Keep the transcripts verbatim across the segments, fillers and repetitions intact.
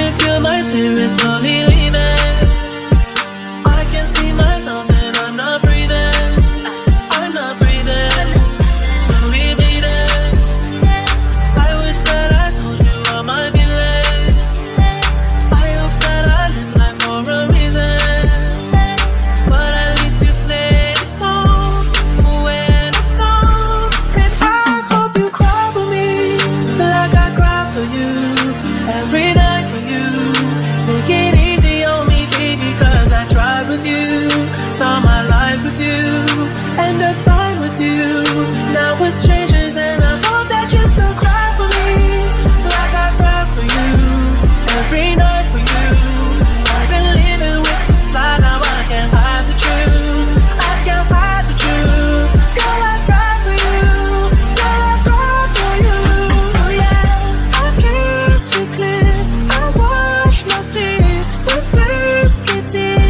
feel my spirit slowly leaving. I can see myself and I'm not breathing. I'm not breathing. Slowly bleeding. I wish that I told you all my feelings. I hope that I live life for a reason. But at least you played a song when I'm gone. And I hope you cry for me like I cry for you. Every night for you. Take it easy on me, baby, cause I tried with you. Saw my life with you. End of time with you. Now we're strangers and I hope that you still cry for me like I cry for you. Every night for you. I've been living with this lie, now I can't hide the truth. I can't hide the truth. Girl, I cry for you. Girl, I cry for you. Oh yeah. I kiss you clear. I wash my fears with biscuit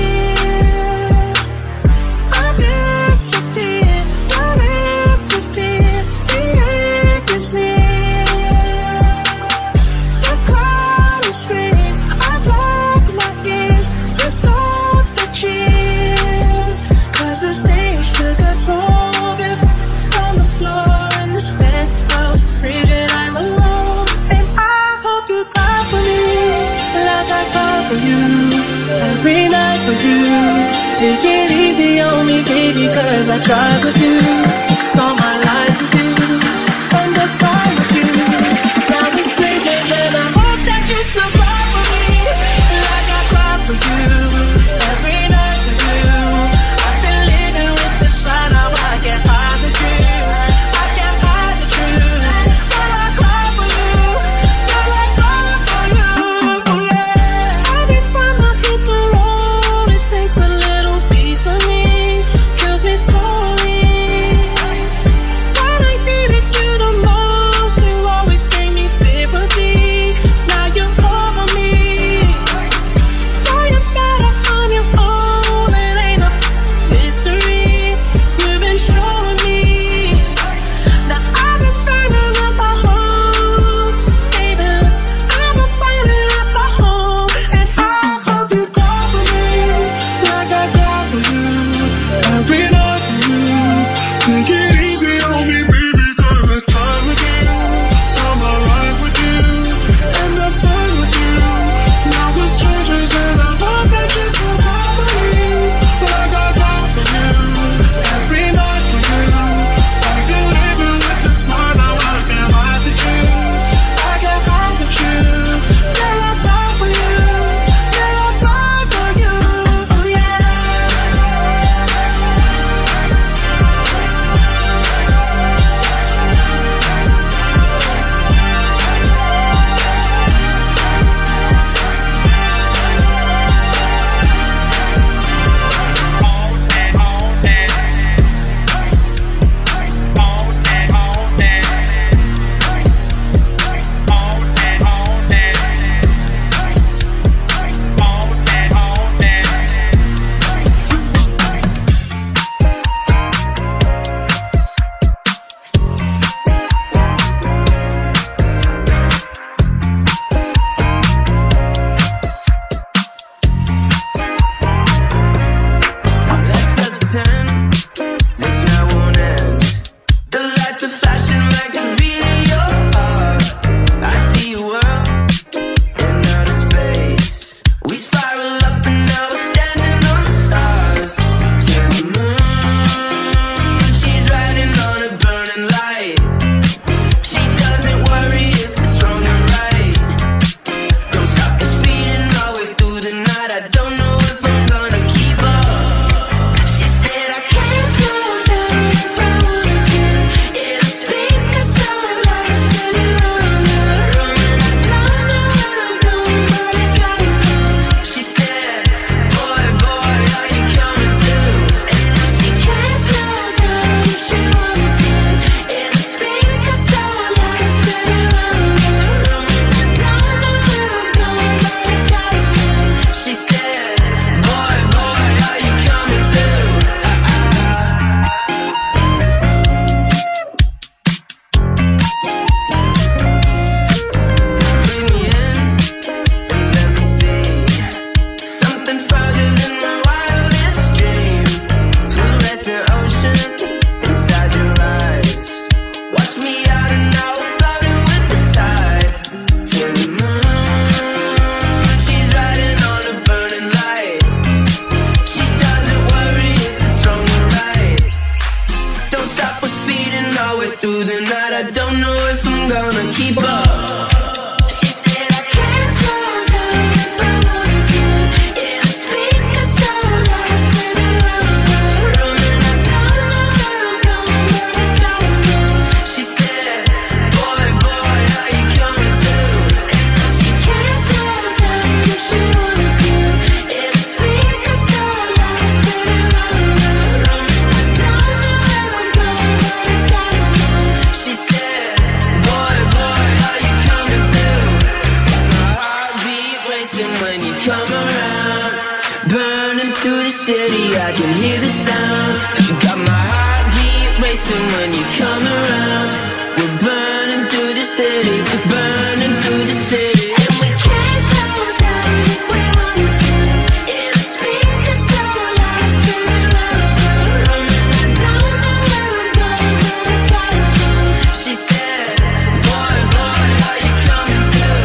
tears. I disappear. Don't interfere. The end is near. The crowd is screaming. I block my ears to stop the cheers. Cause the stage took a toll. If on the floor in this penthouse, freezing, I'm alone. And I hope you cry for me like I cry for you. Every night for you. Take it easy on me, baby, cause I tried with you. Saw my life with you. End of time with you. Now we're strangers and I hope that you still cry for me like I cry for you. Every night for you. I've been living with this lie, now I can't hide the truth. I can't hide the truth. Girl, I cry for you. Girl, I cry for you. Oh yeah. Every time I hit the road, it takes a little piece of me, kills me slowly. Why racing when you come around. Burning through the city, I can hear the sound. You got my heartbeat racing when you come around. We're burning through the city, burning through the city. And we can't slow down if we wanted to. Yeah, the speakers so loud, spinning round and round. And I don't know where I'm going, but I gotta go. She said, boy, boy, are you coming too?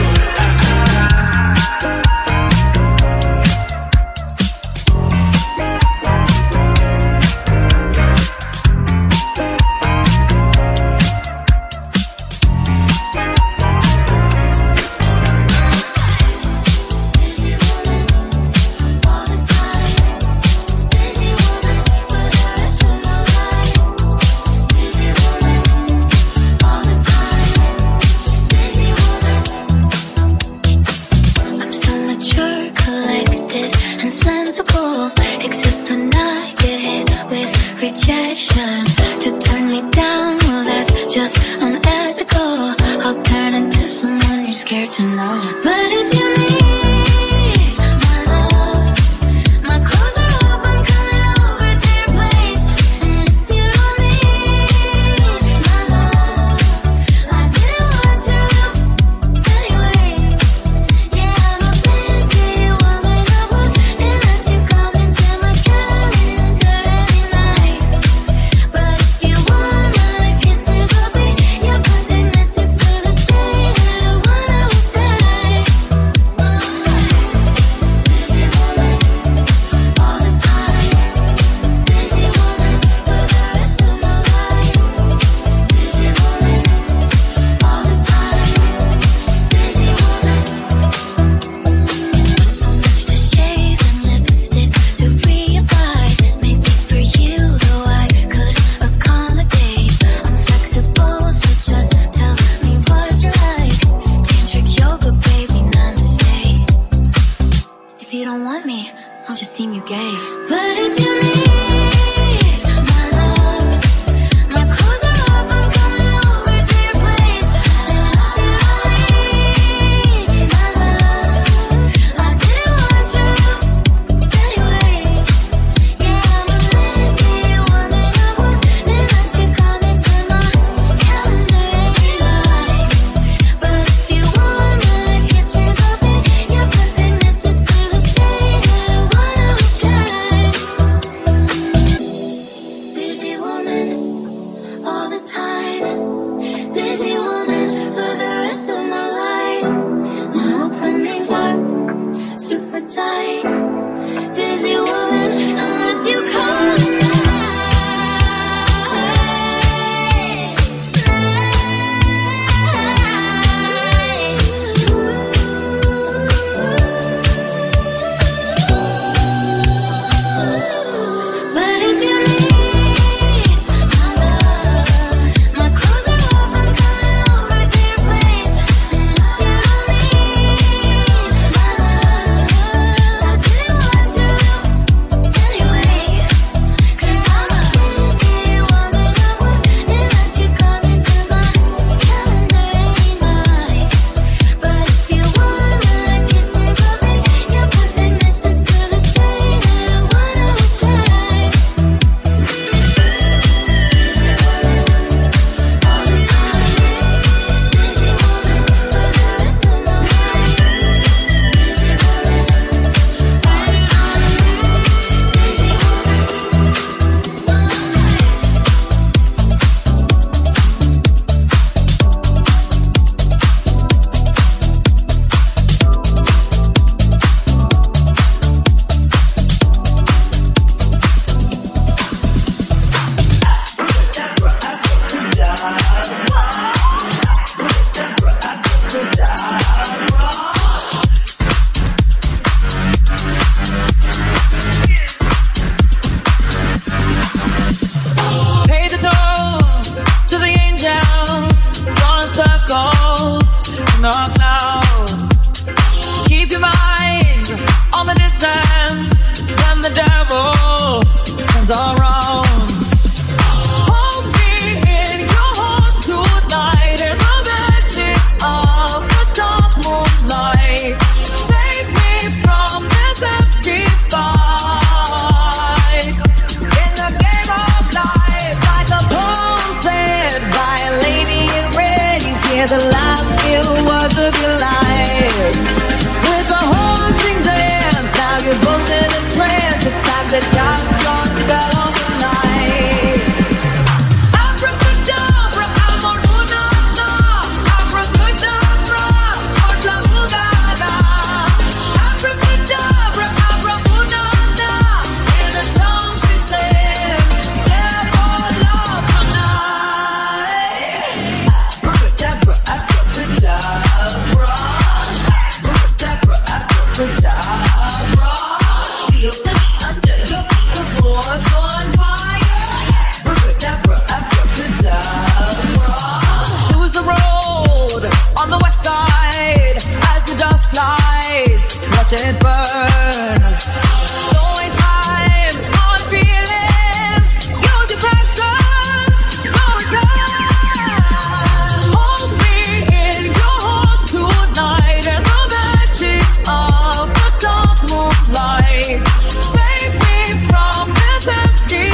watch it burn. Don't waste time on feeling. Use your passion. Go and done. Hold me in your heart tonight, and the magic of the dark moonlight. Save me from this empty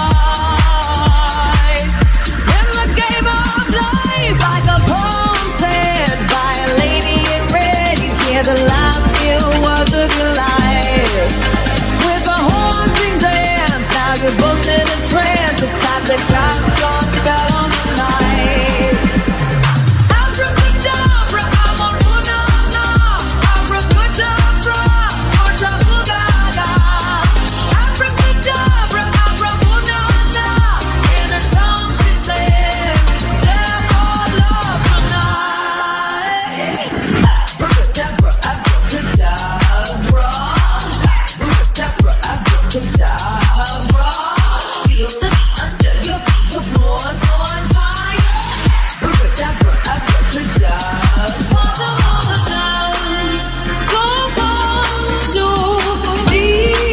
fight. In the game of life, like a poem said by a lady in red, you hear the last few words of your life. With a haunting dance, now you're both in a trance. It's time to cast your spell on the night. Abracadabra, I'm on Unana. Abracadabra, or Tabugada. Abracadabra, Abra Unana. In her tongue she said, therefore love tonight. Abracadabra, abracadabra. Abracadabra, abracadabra. Feel the beat under your feet, your floor's on fire. Abracadabra, abracadabra. Father of the dance, don't come to me.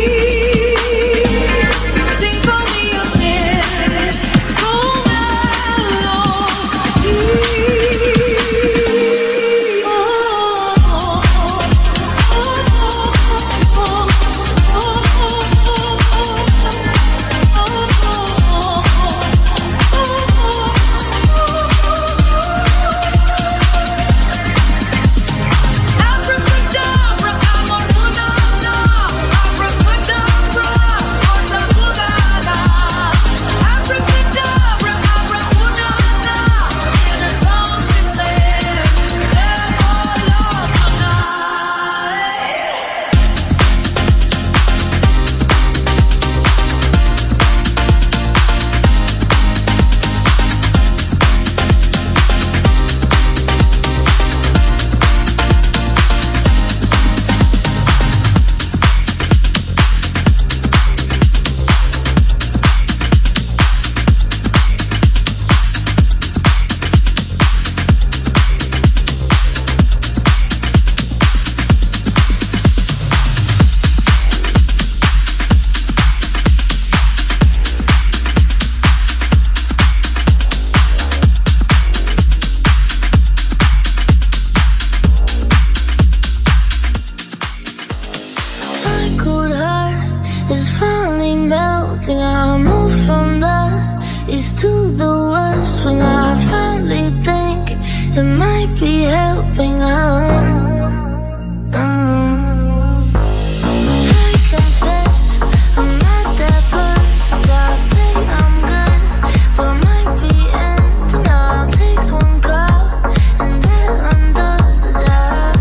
Symphony of sin, so melody. Oh, Abracadabra, I'm on Unana. Abracadabra, or Tabugada. Abracadabra, Abra Unana. In her tongue she said, therefore love tonight. My cold heart is finally melting. I move from the east to the west when I finally think it might be helping. I'm, um, I confess I'm not that versatile. Say I'm good, but I might be ending. All takes one call and that undoes the doubt.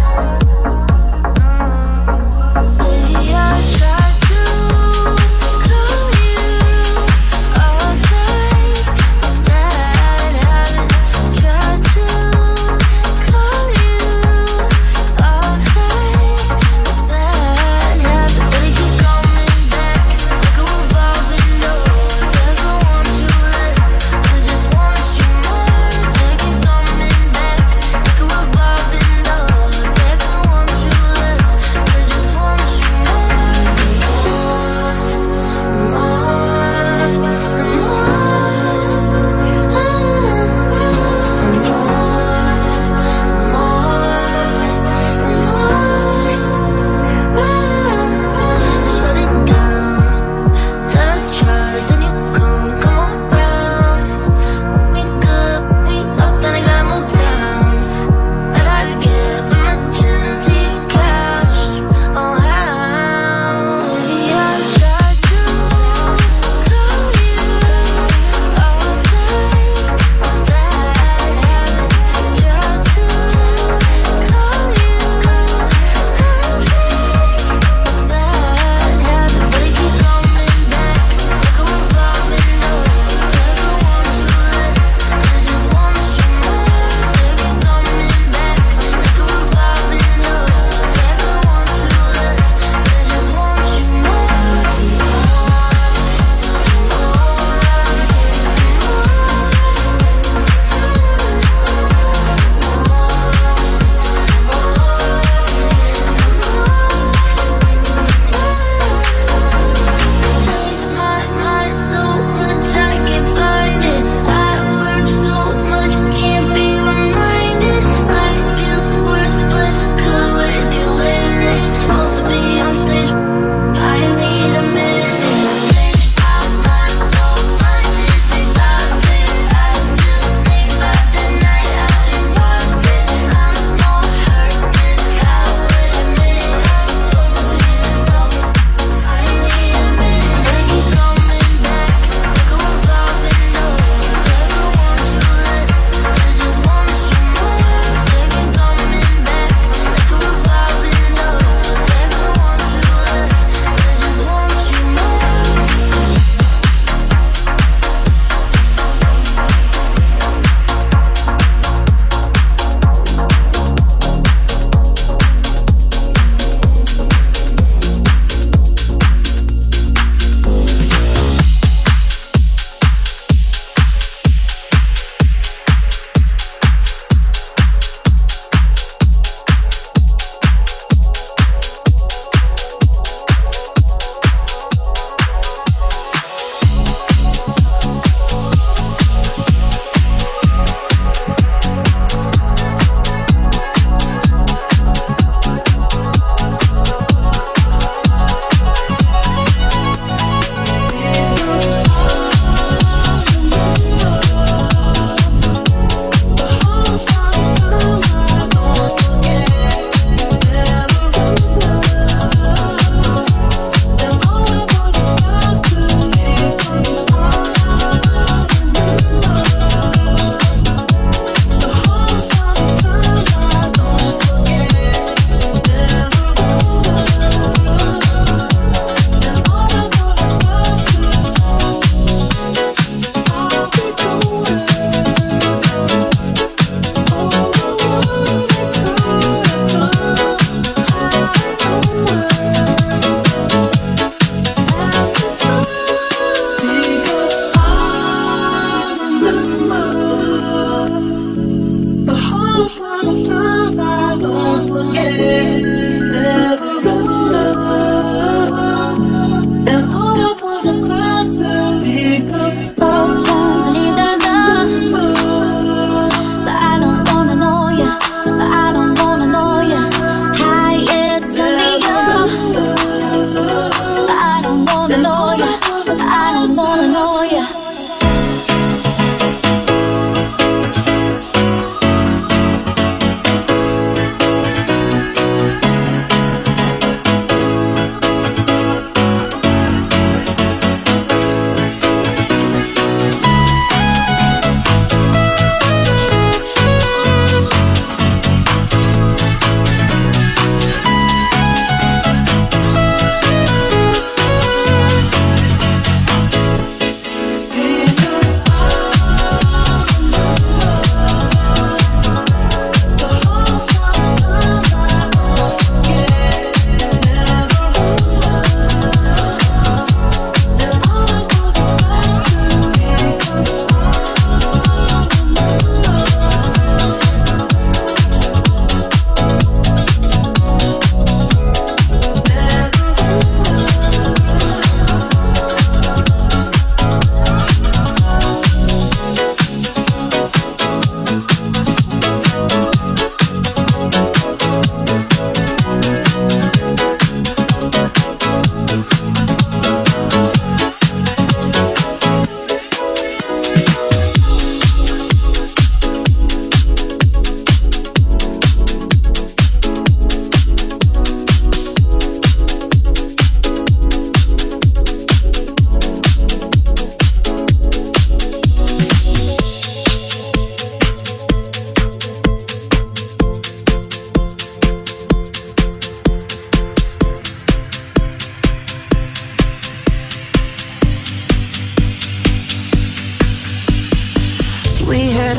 Baby, I tried to call you off night, bad habit. Tried to call you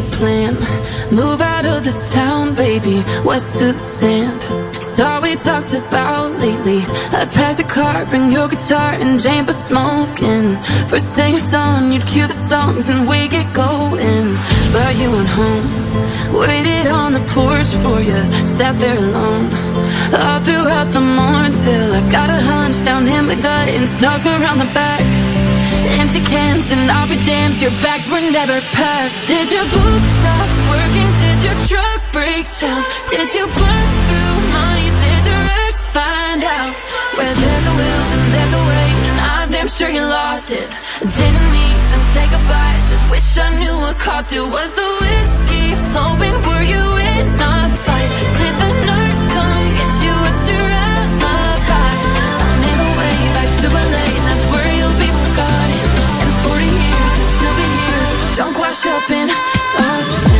a plan. Move out of this town, baby, west to the sand. It's all we talked about lately. I packed a car, bring your guitar and Jane for smoking. First thing at dawn, you'd cue the songs and we get going. But you went home, waited on the porch for you, sat there alone all throughout the morning till I got a hunch down in my gut and snuck around the back. Empty cans and I'll be damned, your bags were never packed. Did your boots stop working? Did your truck break down? Did you burn through money? Did your ex find out? Where there's a will and there's a way, and I'm damn sure you lost it. Didn't even say goodbye, just wish I knew what caused it. Was the whiskey flowing? Were you in a fight? Did the nurse come get you? What's your alibi? I'm in a way back to L A, and that's where you'll be forgotten. In forty years you'll still be here, drunk, washed up in Austin.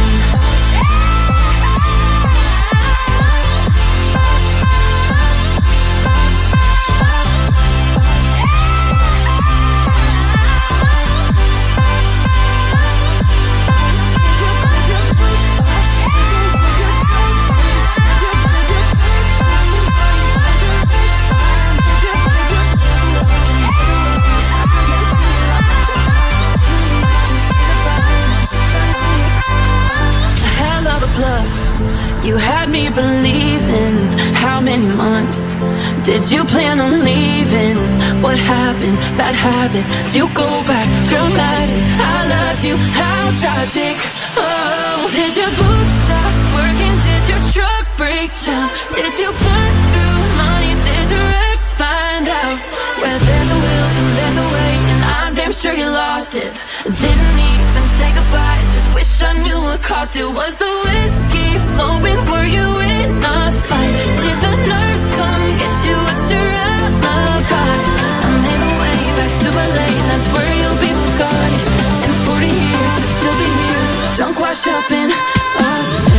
You had me believing. How many months did you plan on leaving? What happened? Bad habits. Did you go back? Dramatic. I loved you. How tragic. Oh, did your boots stop working? Did your truck break down? Did you burn through money? Did your ex find out? Where there's a will and there's a way, and I'm damn sure you lost it. Didn't even say goodbye, just wish I knew what caused it. Was the whiskey flowing? Were you in a fight? Did the nurse come get you? What's your alibi? I'm in a way back to L A, and that's where you'll be forgotten. In forty years you'll still be here, drunk, washed up in Austin.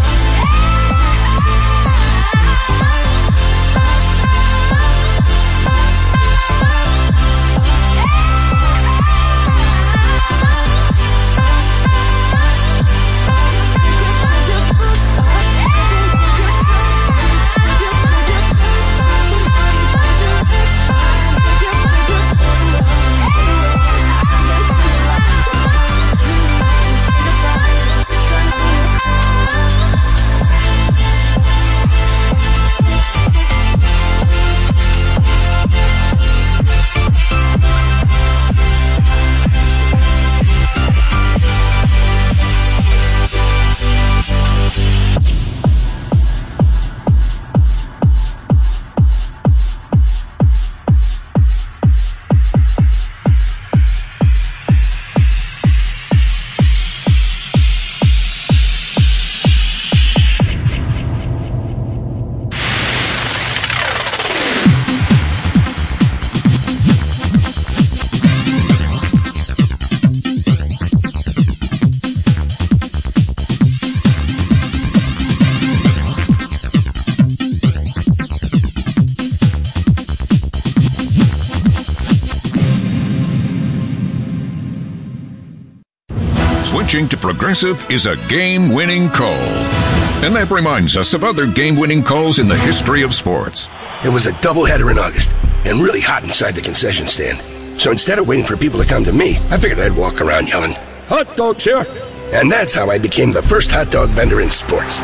Switching to Progressive is a game-winning call. And that reminds us of other game-winning calls in the history of sports. It was a doubleheader in August, and really hot inside the concession stand. So instead of waiting for people to come to me, I figured I'd walk around yelling, "Hot dogs here!" And that's how I became the first hot dog vendor in sports.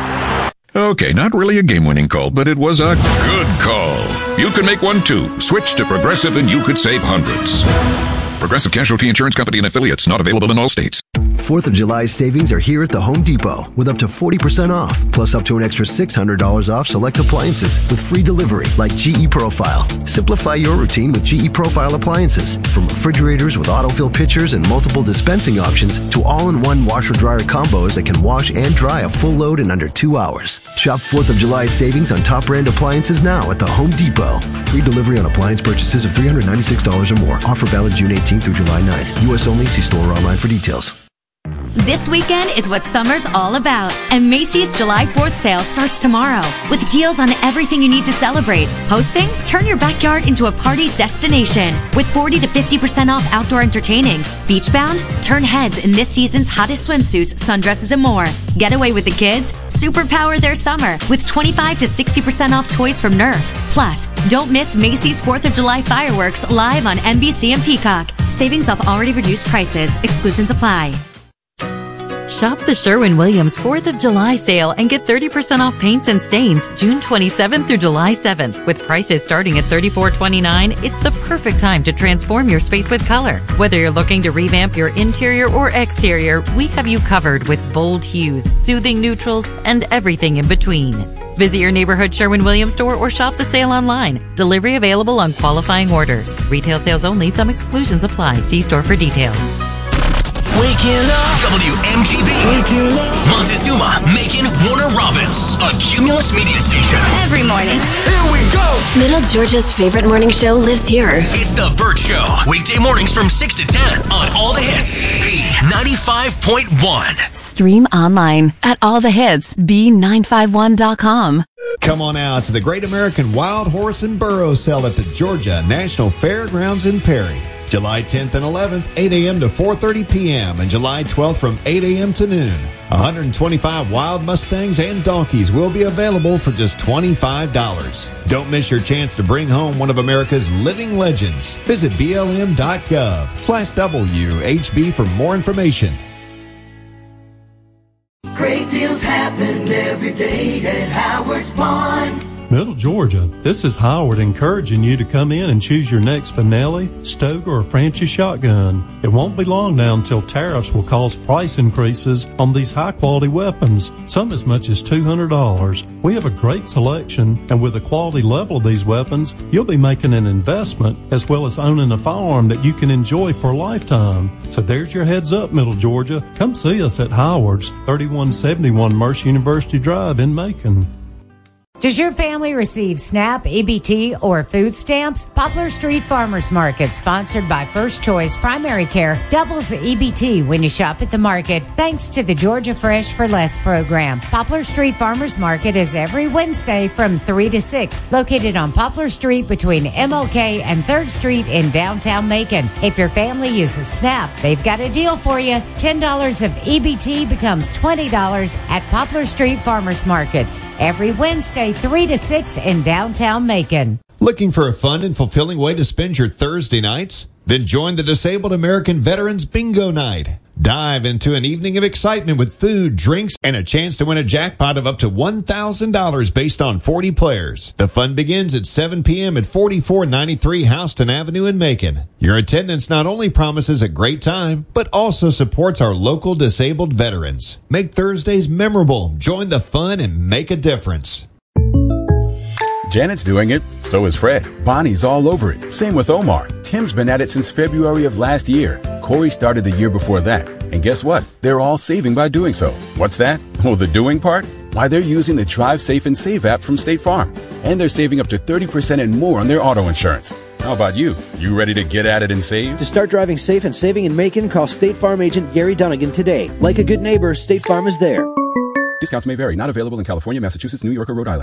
Okay, not really a game-winning call, but it was a good call. You can make one too. Switch to Progressive and you could save hundreds. Progressive Casualty Insurance Company and Affiliates, not available in all states. fourth of July savings are here at the Home Depot with up to forty percent off, plus up to an extra six hundred dollars off select appliances with free delivery like G E Profile. Simplify your routine with G E Profile appliances, from refrigerators with autofill pitchers and multiple dispensing options to all-in-one washer-dryer combos that can wash and dry a full load in under two hours. Shop fourth of July savings on top brand appliances now at the Home Depot. Free delivery on appliance purchases of three hundred ninety-six dollars or more. Offer valid June eighteenth through July ninth. U S only. See store or online for details. This weekend is what summer's all about, and Macy's July fourth sale starts tomorrow with deals on everything you need to celebrate. Hosting? Turn your backyard into a party destination with forty to fifty percent off outdoor entertaining. Beachbound? Turn heads in this season's hottest swimsuits, sundresses, and more. Get away with the kids? Superpower their summer with twenty-five to sixty percent off toys from Nerf. Plus, don't miss Macy's fourth of July fireworks live on N B C and Peacock. Savings off already reduced prices. Exclusions apply. Shop the Sherwin-Williams fourth of July sale and get thirty percent off paints and stains June twenty-seventh through July seventh. With prices starting at thirty-four twenty-nine, it's the perfect time to transform your space with color. Whether you're looking to revamp your interior or exterior, we have you covered with bold hues, soothing neutrals, and everything in between. Visit your neighborhood Sherwin-Williams store or shop the sale online. Delivery available on qualifying orders. Retail sales only. Some exclusions apply. See store for details. Waking up. W M G B. Waking up. Montezuma, Macon, Warner Robins. A Cumulus media station. Every morning. Here we go. Middle Georgia's favorite morning show lives here. It's The Burt Show. Weekday mornings from six to ten on All the Hits. B ninety-five point one. Stream online at all the hits b nine five one dot com. Come on out to the Great American Wild Horse and Burro Sale at the Georgia National Fairgrounds in Perry. July tenth and eleventh, eight a.m. to four thirty p.m. and July twelfth from eight a.m. to noon. one hundred twenty-five wild Mustangs and donkeys will be available for just twenty-five dollars. Don't miss your chance to bring home one of America's living legends. Visit B L M dot gov slash W H B for more information. Great deals happen every day at Howard's Pond. Middle Georgia, this is Howard encouraging you to come in and choose your next Benelli, Stoker, or Franchi shotgun. It won't be long now until tariffs will cause price increases on these high-quality weapons, some as much as two hundred dollars. We have a great selection, and with the quality level of these weapons, you'll be making an investment as well as owning a firearm that you can enjoy for a lifetime. So there's your heads up, Middle Georgia. Come see us at Howard's, thirty-one seventy-one Mercer University Drive in Macon. Does your family receive SNAP, E B T, or food stamps? Poplar Street Farmers Market, sponsored by First Choice Primary Care, doubles E B T when you shop at the market, thanks to the Georgia Fresh for Less program. Poplar Street Farmers Market is every Wednesday from three to six, located on Poplar Street between M L K and third Street in downtown Macon. If your family uses SNAP, they've got a deal for you. ten dollars of E B T becomes twenty dollars at Poplar Street Farmers Market. Every Wednesday, three to six in downtown Macon. Looking for a fun and fulfilling way to spend your Thursday nights? Then join the Disabled American Veterans Bingo Night. Dive into an evening of excitement with food, drinks, and a chance to win a jackpot of up to one thousand dollars based on forty players. The fun begins at seven p.m. at forty-four ninety-three Houston Avenue in Macon. Your attendance not only promises a great time, but also supports our local disabled veterans. Make Thursdays memorable. Join the fun and make a difference. Janet's doing it, so is Fred. Bonnie's all over it. Same with Omar. Tim's been at it since February of last year. Corey started the year before that. And guess what? They're all saving by doing so. What's that? Well, the doing part? Why, they're using the Drive Safe and Save app from State Farm. And they're saving up to thirty percent and more on their auto insurance. How about you? You ready to get at it and save? To start driving safe and saving in Macon, call State Farm agent Gary Dunnigan today. Like a good neighbor, State Farm is there. Discounts may vary. Not available in California, Massachusetts, New York, or Rhode Island.